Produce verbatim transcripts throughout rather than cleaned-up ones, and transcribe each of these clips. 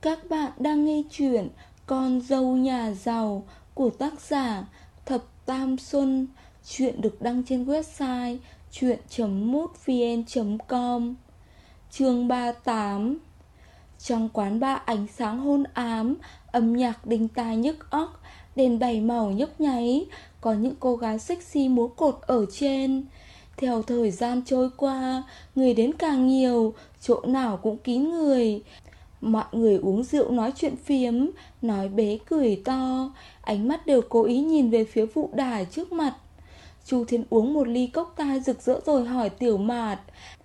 Các bạn đang nghe chuyện Con dâu nhà giàu của tác giả Thập Tam Xuân. Chuyện được đăng trên website chuyện chấm mútvn chấm com. Chương ba mươi tám. Trong quán bar ánh sáng hôn ám, âm nhạc đinh tai nhức óc, đèn bảy màu nhấp nháy, có những cô gái sexy múa cột ở trên. Theo thời gian trôi qua, người đến càng nhiều, chỗ nào cũng kín người. Mọi người uống rượu nói chuyện phiếm, nói bế cười to, ánh mắt đều cố ý nhìn về phía vụ đài trước mặt. Chu Thiến uống một ly cốc tai rực rỡ rồi hỏi Tiểu Mạt: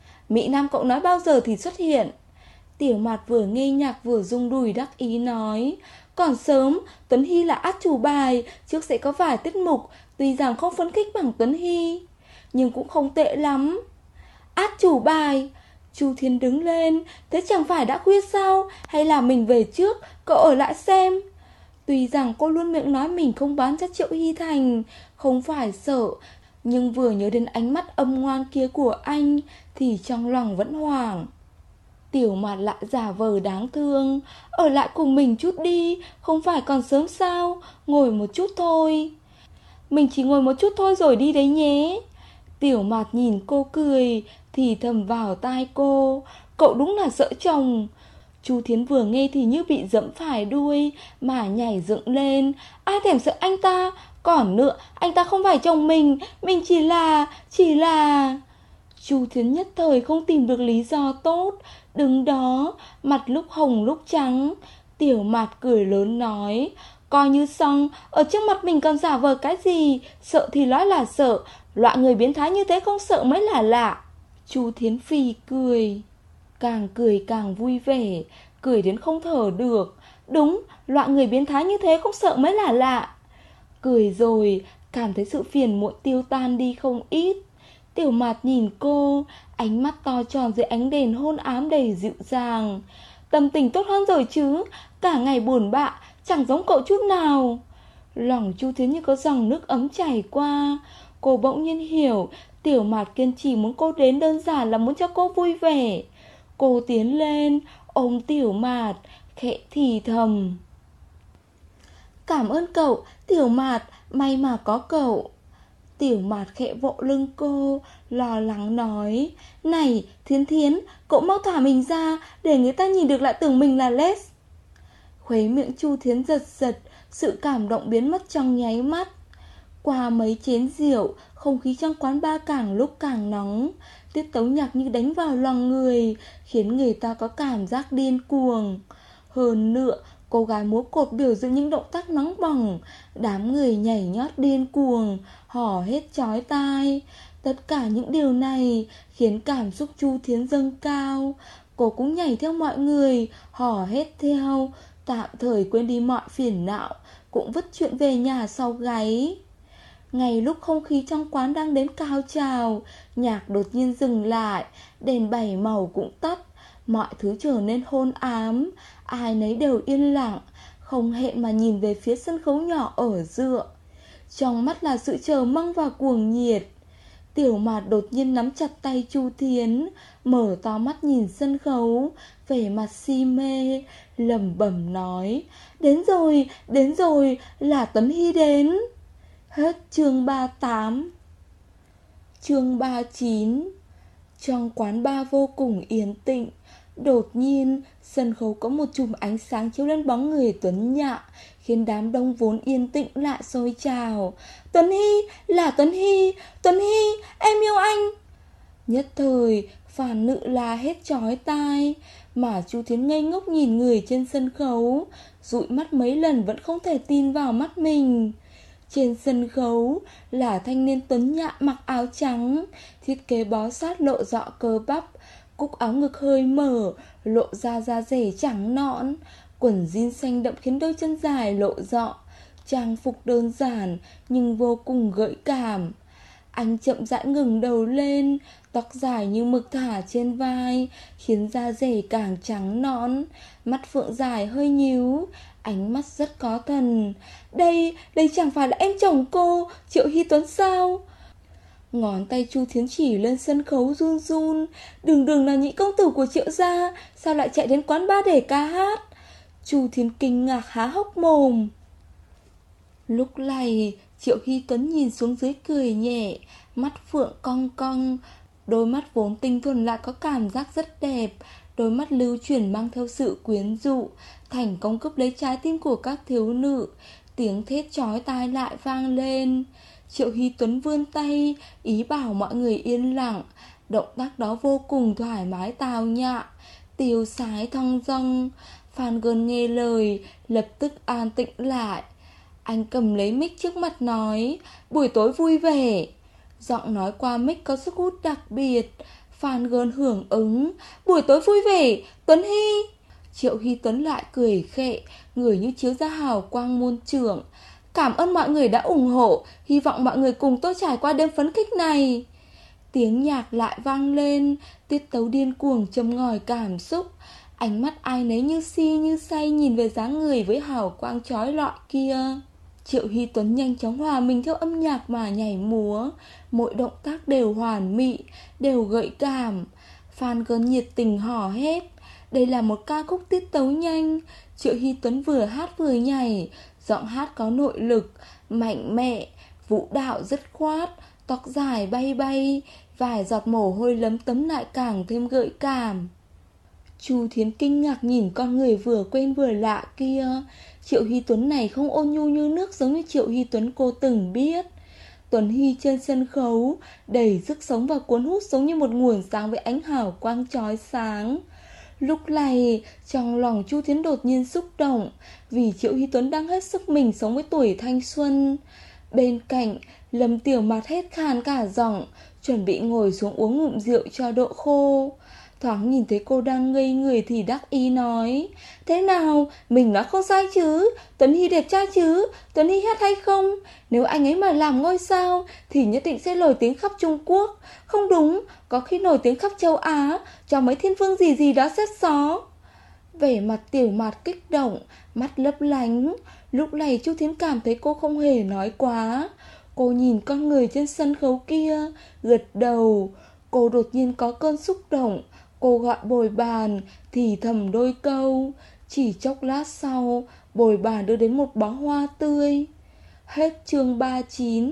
Mỹ Nam cậu nói bao giờ thì xuất hiện? Tiểu Mạt vừa nghe nhạc vừa rung đùi đắc ý nói: Còn sớm, Tuấn Hy là át chủ bài, trước sẽ có vài tiết mục, tuy rằng không phấn khích bằng Tuấn Hy, nhưng cũng không tệ lắm. Át chủ bài? Chu Thiến đứng lên: Thế chẳng phải đã khuya sao? Hay là mình về trước, cậu ở lại xem. Tuy rằng cô luôn miệng nói mình không bán cho Triệu Hy Thành, không phải sợ, nhưng vừa nhớ đến ánh mắt âm ngoan kia của anh thì trong lòng vẫn hoảng. Tiểu Mạt lại giả vờ đáng thương: Ở lại cùng mình chút đi, không phải còn sớm sao? Ngồi một chút thôi. Mình chỉ ngồi một chút thôi rồi đi đấy nhé. Tiểu Mạt nhìn cô cười, thì thầm vào tai cô: Cậu đúng là sợ chồng. Chu Thiến vừa nghe thì như bị dẫm phải đuôi mà nhảy dựng lên: Ai thèm sợ anh ta? Còn nữa, anh ta không phải chồng mình, mình chỉ là, chỉ là... Chu Thiến nhất thời không tìm được lý do tốt, đứng đó, mặt lúc hồng lúc trắng. Tiểu Mạt cười lớn nói: Coi như xong, ở trước mặt mình còn giả vờ cái gì? Sợ thì nói là sợ, loại người biến thái như thế không sợ mới là lạ. Chu Thiến phì cười, càng cười càng vui vẻ, cười đến không thở được. Đúng, loại người biến thái như thế không sợ mới là lạ. Cười rồi, cảm thấy sự phiền muộn tiêu tan đi không ít. Tiểu Mạt nhìn cô, ánh mắt to tròn dưới ánh đèn hôn ám đầy dịu dàng. Tâm tình tốt hơn rồi chứ? Cả ngày buồn bã, chẳng giống cậu chút nào. Lòng Chu Thiến như có dòng nước ấm chảy qua. Cô bỗng nhiên hiểu Tiểu Mạt kiên trì muốn cô đến đơn giản là muốn cho cô vui vẻ. Cô tiến lên ôm Tiểu Mạt, khẽ thì thầm: Cảm ơn cậu, Tiểu Mạt, may mà có cậu. Tiểu Mạt khẽ vỗ lưng cô, lo lắng nói: Này Thiến Thiến, cậu mau thả mình ra, để người ta nhìn được lại tưởng mình là les. Khuấy miệng Chu Thiến giật giật, sự cảm động biến mất trong nháy mắt. Qua mấy chén rượu, không khí trong quán bar càng lúc càng nóng. Tiết tấu nhạc như đánh vào lòng người, khiến người ta có cảm giác điên cuồng. Hơn nữa, cô gái múa cột biểu diễn những động tác nóng bỏng, đám người nhảy nhót điên cuồng, hò hét chói tai. Tất cả những điều này khiến cảm xúc Chu Thiến dâng cao. Cô cũng nhảy theo mọi người, hò hét theo, tạm thời quên đi mọi phiền não, cũng vứt chuyện về nhà sau gáy. Ngay lúc không khí trong quán đang đến cao trào, nhạc đột nhiên dừng lại, đèn bảy màu cũng tắt, mọi thứ trở nên hôn ám. Ai nấy đều yên lặng, không hẹn mà nhìn về phía sân khấu nhỏ ở giữa. Trong mắt là sự chờ mong và cuồng nhiệt. Tiểu Mạt đột nhiên nắm chặt tay Chu Thiến, mở to mắt nhìn sân khấu, vẻ mặt si mê, lẩm bẩm nói: Đến rồi, đến rồi, là Tuấn Hy đến. Hết chương ba mươi tám. Chương ba mươi chín. Trong quán bar vô cùng yên tĩnh. Đột nhiên, sân khấu có một chùm ánh sáng chiếu lên bóng người Tuấn Nhạ, khiến đám đông vốn yên tĩnh lại sôi trào. Tuấn Hy, là Tuấn Hy, Tuấn Hy, em yêu anh. Nhất thời, phản nữ la hét chói tai, mà Chu Thiến ngây ngốc nhìn người trên sân khấu, dụi mắt mấy lần vẫn không thể tin vào mắt mình. Trên sân khấu là thanh niên Tuấn Nhạ mặc áo trắng, thiết kế bó sát lộ rõ cơ bắp, cúc áo ngực hơi mở, lộ ra da dẻ trắng nõn, quần jean xanh đậm khiến đôi chân dài lộ rõ, trang phục đơn giản nhưng vô cùng gợi cảm. Anh chậm rãi ngừng đầu lên, tóc dài như mực thả trên vai, khiến da dẻ càng trắng nõn, mắt phượng dài hơi nhíu, ánh mắt rất có thần. Đây, đây chẳng phải là em chồng cô, Triệu Hy Tuấn sao? Ngón tay Chu Thiến chỉ lên sân khấu run run. Đường đường là nhị công tử của Triệu gia, sao lại chạy đến quán bar để ca hát? Chu Thiến kinh ngạc há hốc mồm. Lúc này Triệu Hy Tuấn nhìn xuống dưới cười nhẹ, mắt phượng cong cong. Đôi mắt vốn tinh thuần lại có cảm giác rất đẹp. Đôi mắt lưu chuyển mang theo sự quyến rũ, thành công cướp lấy trái tim của các thiếu nữ. Tiếng thét chói tai lại vang lên. Triệu Hy Tuấn vươn tay, ý bảo mọi người yên lặng. Động tác đó vô cùng thoải mái tào nhã, tiêu sái thong dong. Phan Gơn nghe lời, lập tức an tĩnh lại. Anh cầm lấy mic trước mặt nói, buổi tối vui vẻ. Giọng nói qua mic có sức hút đặc biệt. Phan Gơn hưởng ứng, buổi tối vui vẻ, Tuấn Hy. Triệu Hy Tuấn lại cười khệ, người như chiếu ra hào quang muôn trượng. Cảm ơn mọi người đã ủng hộ, hy vọng mọi người cùng tôi trải qua đêm phấn khích này. Tiếng nhạc lại vang lên, tiết tấu điên cuồng châm ngòi cảm xúc. Ánh mắt ai nấy như si như say nhìn về dáng người với hào quang chói lọi kia. Triệu Hy Tuấn nhanh chóng hòa mình theo âm nhạc mà nhảy múa. Mỗi động tác đều hoàn mỹ, đều gợi cảm. Phan Gơn nhiệt tình hò hét. Đây là một ca khúc tiết tấu nhanh. Triệu Hy Tuấn vừa hát vừa nhảy. Giọng hát có nội lực, mạnh mẽ, vũ đạo dứt khoát. Tóc dài bay bay, vài giọt mồ hôi lấm tấm lại càng thêm gợi cảm. Chu Thiến kinh ngạc nhìn con người vừa quen vừa lạ kia. Triệu Hy Tuấn này không ôn nhu như nước giống như Triệu Hy Tuấn cô từng biết. Tuấn Hy trên sân khấu đầy sức sống và cuốn hút giống như một nguồn sáng với ánh hào quang chói sáng. Lúc này trong lòng Chu Thiến đột nhiên xúc động, vì Triệu Hy Tuấn đang hết sức mình sống với tuổi thanh xuân. Bên cạnh Lâm Tiểu Mạt hét khàn cả giọng, chuẩn bị ngồi xuống uống ngụm rượu cho độ khô. Thoáng nhìn thấy cô đang ngây người thì đắc ý nói, thế nào, mình nói không sai chứ? Tuấn Hy đẹp trai chứ? Tuấn Hy hát hay không? Nếu anh ấy mà làm ngôi sao thì nhất định sẽ nổi tiếng khắp Trung Quốc. Không đúng, có khi nổi tiếng khắp châu Á, cho mấy thiên vương gì gì đó xếp xó. Vẻ mặt Tiểu Mạt kích động, mắt lấp lánh. Lúc này Chu Thiến cảm thấy cô không hề nói quá. Cô nhìn con người trên sân khấu kia, gật đầu. Cô đột nhiên có cơn xúc động. Cô gọi bồi bàn, thì thầm đôi câu. Chỉ chốc lát sau, bồi bàn đưa đến một bó hoa tươi. Hết chương ba mươi chín.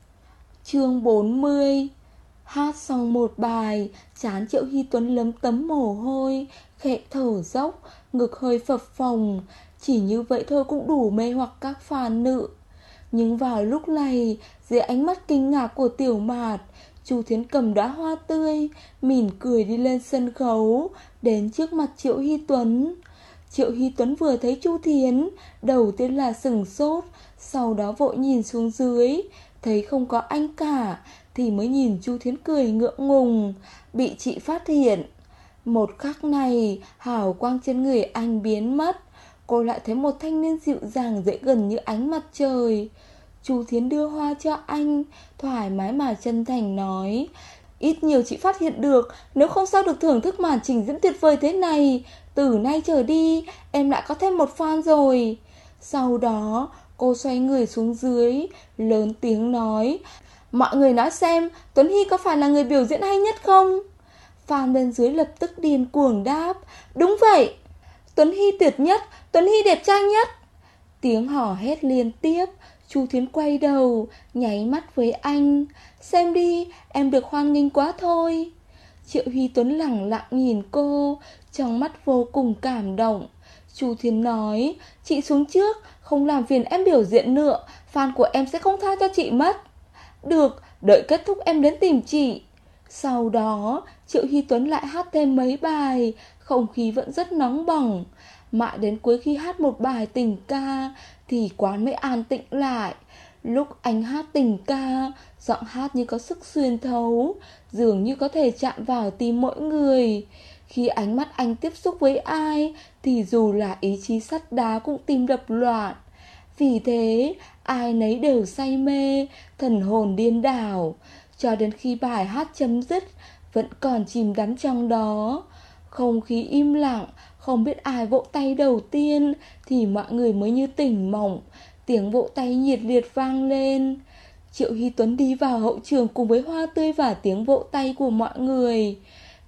Chương bốn mươi. Hát xong một bài, trán Triệu Hy Tuấn lấm tấm mồ hôi, khẽ thở dốc, ngực hơi phập phồng. Chỉ như vậy thôi cũng đủ mê hoặc các phàn nữ. Nhưng vào lúc này, dưới ánh mắt kinh ngạc của Tiểu Mạt, Chu Thiến cầm đóa hoa tươi, mỉm cười đi lên sân khấu, đến trước mặt Triệu Hy Tuấn. Triệu Hy Tuấn vừa thấy Chu Thiến, đầu tiên là sửng sốt, sau đó vội nhìn xuống dưới, thấy không có anh cả, thì mới nhìn Chu Thiến cười ngượng ngùng, bị chị phát hiện. Một khắc này, hào quang trên người anh biến mất, cô lại thấy một thanh niên dịu dàng dễ gần như ánh mặt trời. Chu Thiến đưa hoa cho anh, thoải mái mà chân thành nói, ít nhiều chị phát hiện được, nếu không sao được thưởng thức màn trình diễn tuyệt vời thế này. Từ nay trở đi, em lại có thêm một fan rồi. Sau đó, cô xoay người xuống dưới, lớn tiếng nói, mọi người nói xem, Tuấn Hy có phải là người biểu diễn hay nhất không? Fan bên dưới lập tức điên cuồng đáp, đúng vậy, Tuấn Hy tuyệt nhất, Tuấn Hy đẹp trai nhất. Tiếng hò hét liên tiếp. Chu Thiến quay đầu, nháy mắt với anh, xem đi, em được hoan nghênh quá thôi. Triệu Hy Tuấn lẳng lặng nhìn cô, trong mắt vô cùng cảm động. Chu Thiến nói, chị xuống trước, không làm phiền em biểu diễn nữa, fan của em sẽ không tha cho chị mất. Được, đợi kết thúc em đến tìm chị. Sau đó, Triệu Hy Tuấn lại hát thêm mấy bài, không khí vẫn rất nóng bỏng. Mãi đến cuối khi hát một bài tình ca thì quán mới an tĩnh lại. Lúc anh hát tình ca, giọng hát như có sức xuyên thấu, dường như có thể chạm vào tim mỗi người. Khi ánh mắt anh tiếp xúc với ai thì dù là ý chí sắt đá cũng tim đập loạn. Vì thế ai nấy đều say mê, thần hồn điên đảo. Cho đến khi bài hát chấm dứt, vẫn còn chìm đắm trong đó. Không khí im lặng, không biết ai vỗ tay đầu tiên thì mọi người mới như tỉnh mộng. Tiếng vỗ tay nhiệt liệt vang lên. Triệu Hy Tuấn đi vào hậu trường cùng với hoa tươi và tiếng vỗ tay của mọi người.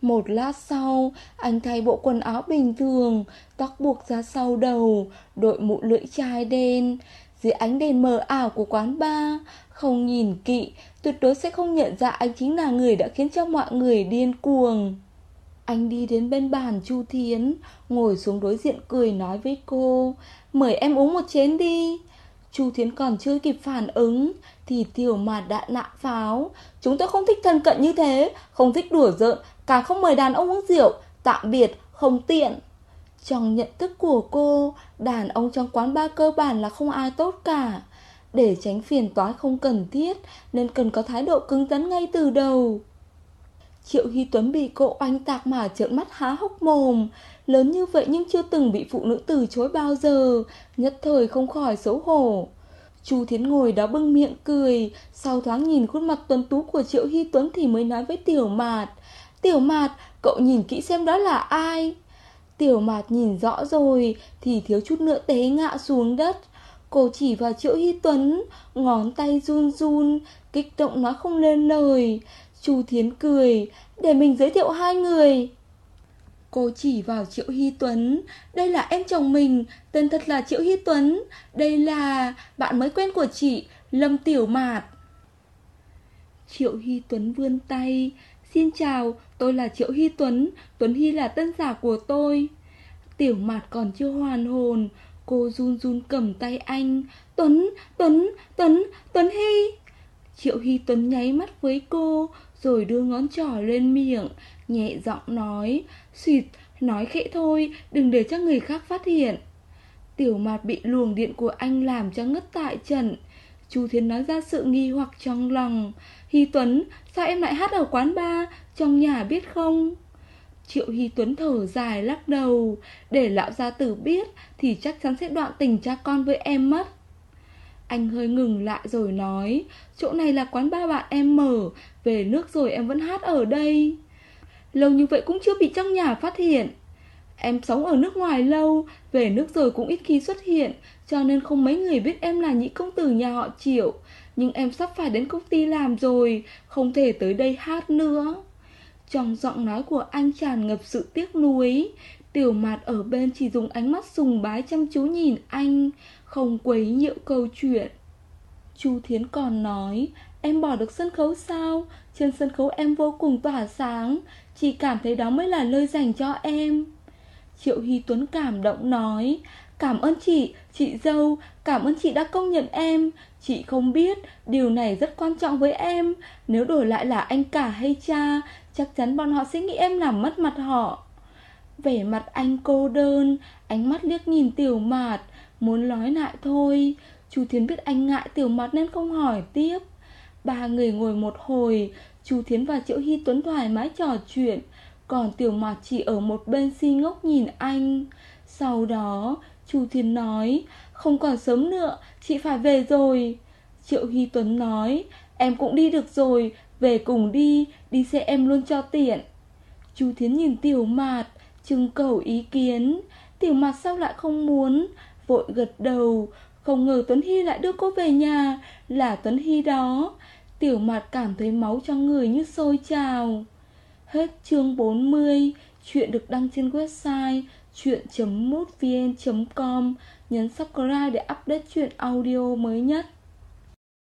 Một lát sau, anh thay bộ quần áo bình thường, tóc buộc ra sau đầu, đội mũ lưỡi chai đen. Dưới ánh đèn mờ ảo của quán bar, không nhìn kỹ, tuyệt đối sẽ không nhận ra anh chính là người đã khiến cho mọi người điên cuồng. Anh đi đến bên bàn Chu Thiến, ngồi xuống đối diện cười nói với cô, mời em uống một chén đi. Chu Thiến còn chưa kịp phản ứng thì Tiểu Mạt đã nã pháo, chúng tôi không thích thân cận như thế, không thích đùa giỡn, càng không mời đàn ông uống rượu, tạm biệt, không tiện. Trong nhận thức của cô, đàn ông trong quán bar cơ bản là không ai tốt cả. Để tránh phiền toái không cần thiết nên cần có thái độ cứng rắn ngay từ đầu. Triệu Hy Tuấn bị cô oanh tạc mà trợn mắt há hốc mồm. Lớn như vậy nhưng chưa từng bị phụ nữ từ chối bao giờ, nhất thời không khỏi xấu hổ. Chu Thiến ngồi đó bưng miệng cười, sau thoáng nhìn khuôn mặt tuấn tú của Triệu Hy Tuấn thì mới nói với Tiểu Mạt, Tiểu Mạt, cậu nhìn kỹ xem đó là ai. Tiểu Mạt nhìn rõ rồi thì thiếu chút nữa té ngã xuống đất. Cô chỉ vào Triệu Hy Tuấn, ngón tay run run, kích động nói không lên lời. Chu Thiến cười, để mình giới thiệu hai người. Cô chỉ vào Triệu Hy Tuấn, đây là em chồng mình, tên thật là Triệu Hy Tuấn. Đây là bạn mới quen của chị, Lâm Tiểu Mạt. Triệu Hy Tuấn vươn tay, xin chào, tôi là Triệu Hy Tuấn, Tuấn Hy là tên giả của tôi. Tiểu Mạt còn chưa hoàn hồn, cô run run cầm tay anh, Tuấn, Tuấn, Tuấn, Tuấn Hy. Triệu Hy Tuấn nháy mắt với cô, rồi đưa ngón trỏ lên miệng, nhẹ giọng nói, xịt, nói khẽ thôi, đừng để cho người khác phát hiện. Tiểu Mạt bị luồng điện của anh làm cho ngất tại trận. Chu Thiến nói ra sự nghi hoặc trong lòng, Hy Tuấn, sao em lại hát ở quán bar, trong nhà biết không? Triệu Hy Tuấn thở dài lắc đầu, để lão gia tử biết thì chắc chắn sẽ đoạn tình cha con với em mất. Anh hơi ngừng lại rồi nói, chỗ này là quán bar bạn em mở, về nước rồi em vẫn hát ở đây. Lâu như vậy cũng chưa bị trong nhà phát hiện. Em sống ở nước ngoài lâu, về nước rồi cũng ít khi xuất hiện, cho nên không mấy người biết em là nhị công tử nhà họ Triệu. Nhưng em sắp phải đến công ty làm rồi, không thể tới đây hát nữa. Trong giọng nói của anh tràn ngập sự tiếc nuối. Tiểu Mạt ở bên chỉ dùng ánh mắt sùng bái chăm chú nhìn anh, không quấy nhiễu câu chuyện. Chu Thiến còn nói, em bỏ được sân khấu sao? Trên sân khấu em vô cùng tỏa sáng, chị cảm thấy đó mới là nơi dành cho em. Triệu Hy Tuấn cảm động nói, cảm ơn chị, chị dâu, cảm ơn chị đã công nhận em. Chị không biết, điều này rất quan trọng với em. Nếu đổi lại là anh cả hay cha, chắc chắn bọn họ sẽ nghĩ em làm mất mặt họ. Vẻ mặt anh cô đơn, ánh mắt liếc nhìn Tiểu Mạt, muốn nói lại thôi. Chu Thiến biết anh ngại Tiểu Mạt nên không hỏi tiếp. Ba người ngồi một hồi, Chu Thiến và Triệu Hy Tuấn thoải mái trò chuyện, còn Tiểu Mạt chỉ ở một bên si ngốc nhìn anh. Sau đó Chu Thiến nói, không còn sớm nữa, chị phải về rồi. Triệu Hy Tuấn nói, em cũng đi được rồi, về cùng đi, đi xe em luôn cho tiện. Chu Thiến nhìn Tiểu Mạt, trưng cầu ý kiến. Tiểu Mạt sao lại không muốn, vội gật đầu. Không ngờ Tuấn Hy lại đưa cô về nhà, là Tuấn Hy đó. Tiểu Mạt cảm thấy máu trong người như sôi trào. Hết chương bốn mươi. Chuyện được đăng trên website chuyện chấm mútvn chấm com. Nhấn subscribe để update chuyện audio mới nhất.